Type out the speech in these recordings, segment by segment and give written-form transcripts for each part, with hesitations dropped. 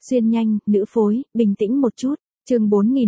Xuyên nhanh, nữ phối, bình tĩnh một chút. Chương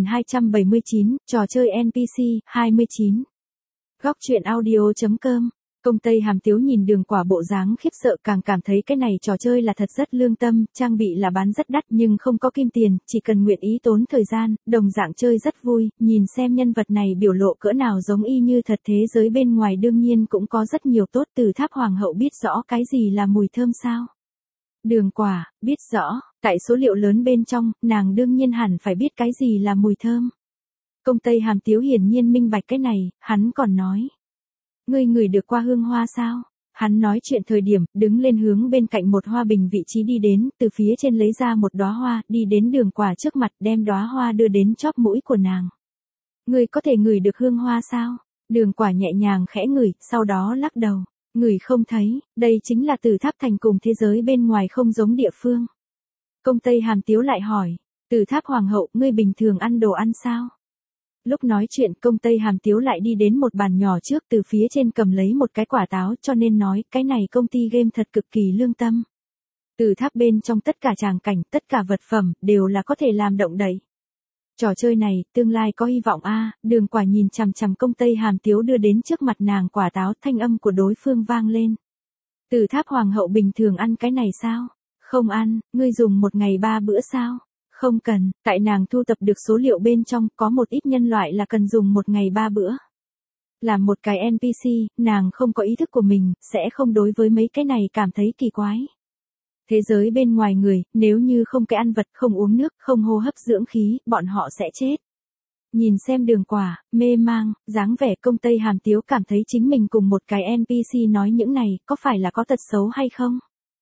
4279, trò chơi NPC, 29. Góc truyện audio.com. Công Tây Hàm Tiếu nhìn Đường Quả bộ dáng khiếp sợ càng cảm thấy cái này trò chơi là thật rất lương tâm, trang bị là bán rất đắt nhưng không có kim tiền, chỉ cần nguyện ý tốn thời gian, đồng dạng chơi rất vui, nhìn xem nhân vật này biểu lộ cỡ nào giống y như thật thế giới bên ngoài đương nhiên cũng có rất nhiều tốt. Từ Tháp Hoàng hậu biết rõ cái gì là mùi thơm sao? Đường Quả, biết rõ, tại số liệu lớn bên trong, nàng đương nhiên hẳn phải biết cái gì là mùi thơm. Công Tây Hàm Tiếu hiển nhiên minh bạch cái này, hắn còn nói. Ngươi ngửi được qua hương hoa sao? Hắn nói chuyện thời điểm, đứng lên hướng bên cạnh một hoa bình vị trí đi đến, từ phía trên lấy ra một đóa hoa, đi đến Đường Quả trước mặt đem đóa hoa đưa đến chóp mũi của nàng. Ngươi có thể ngửi được hương hoa sao? Đường Quả nhẹ nhàng khẽ ngửi, sau đó lắc đầu. Ngửi không thấy, đây chính là Từ Tháp thành cùng thế giới bên ngoài không giống địa phương. Công Tây Hàm Tiếu lại hỏi, Từ Tháp Hoàng hậu, ngươi bình thường ăn đồ ăn sao? Lúc nói chuyện Công Tây Hàm Tiếu lại đi đến một bàn nhỏ trước từ phía trên cầm lấy một cái quả táo cho nên nói cái này công ty game thật cực kỳ lương tâm. Từ Tháp bên trong tất cả tràng cảnh, tất cả vật phẩm đều là có thể làm động đậy. Trò chơi này, tương lai có hy vọng a. Đường Quả nhìn chằm chằm Công Tây Hàm Tiếu đưa đến trước mặt nàng quả táo, thanh âm của đối phương vang lên. Từ Tháp Hoàng hậu bình thường ăn cái này sao? Không ăn, ngươi dùng một ngày 3 bữa sao? Không cần, tại nàng thu tập được số liệu bên trong, có một ít nhân loại là cần dùng một ngày 3 bữa. Làm một cái NPC, nàng không có ý thức của mình, sẽ không đối với mấy cái này cảm thấy kỳ quái. Thế giới bên ngoài người, nếu như không cái ăn vật, không uống nước, không hô hấp dưỡng khí, bọn họ sẽ chết. Nhìn xem Đường Quả, mê mang, dáng vẻ Công Tây Hàm Tiếu cảm thấy chính mình cùng một cái NPC nói những này, có phải là có tật xấu hay không?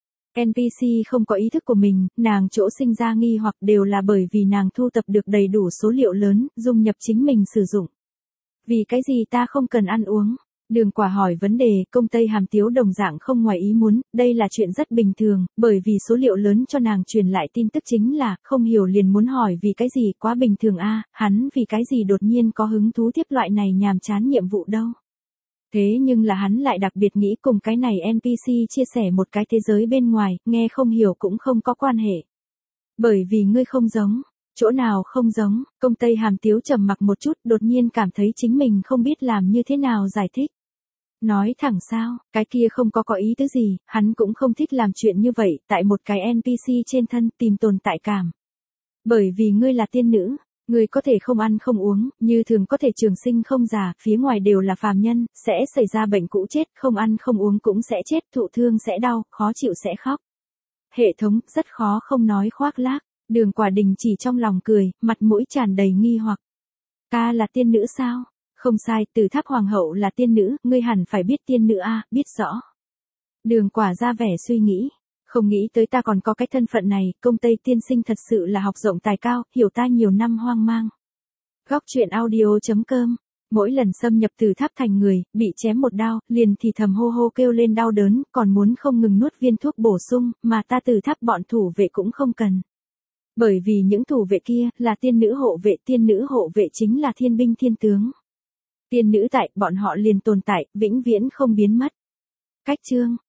NPC không có ý thức của mình, nàng chỗ sinh ra nghi hoặc đều là bởi vì nàng thu tập được đầy đủ số liệu lớn, dung nhập chính mình sử dụng. Vì cái gì ta không cần ăn uống? Đường Quả hỏi vấn đề, Công Tây Hàm Tiếu đồng dạng không ngoài ý muốn, đây là chuyện rất bình thường, bởi vì số liệu lớn cho nàng truyền lại tin tức chính là, không hiểu liền muốn hỏi vì cái gì quá bình thường a, hắn vì cái gì đột nhiên có hứng thú tiếp loại này nhàm chán nhiệm vụ đâu. Thế nhưng là hắn lại đặc biệt nghĩ cùng cái này NPC chia sẻ một cái thế giới bên ngoài, nghe không hiểu cũng không có quan hệ. Bởi vì ngươi không giống, chỗ nào không giống, Công Tây Hàm Tiếu trầm mặc một chút, đột nhiên cảm thấy chính mình không biết làm như thế nào giải thích. Nói thẳng sao, cái kia không có ý tứ gì, hắn cũng không thích làm chuyện như vậy, tại một cái NPC trên thân tìm tồn tại cảm. Bởi vì ngươi là tiên nữ. Người có thể không ăn không uống, như thường có thể trường sinh không già, phía ngoài đều là phàm nhân, sẽ xảy ra bệnh cũ chết, không ăn không uống cũng sẽ chết, thụ thương sẽ đau, khó chịu sẽ khóc. Hệ thống, rất khó không nói khoác lác. Đường Quả đình chỉ trong lòng cười, mặt mũi tràn đầy nghi hoặc. Ta là tiên nữ sao? Không sai, Từ Tháp Hoàng hậu là tiên nữ, ngươi hẳn phải biết tiên nữ a, biết rõ. Đường Quả ra vẻ suy nghĩ. Không nghĩ tới ta còn có cái thân phận này, Công Tây tiên sinh thật sự là học rộng tài cao, hiểu ta nhiều năm hoang mang. Góc truyện audio.com. Mỗi lần xâm nhập Từ Tháp thành người, bị chém một đao, liền thì thầm hô hô kêu lên đau đớn, còn muốn không ngừng nuốt viên thuốc bổ sung, mà ta Từ Tháp bọn thủ vệ cũng không cần. Bởi vì những thủ vệ kia, là tiên nữ hộ vệ chính là thiên binh thiên tướng. Tiên nữ tại, bọn họ liền tồn tại, vĩnh viễn không biến mất. Cách chương.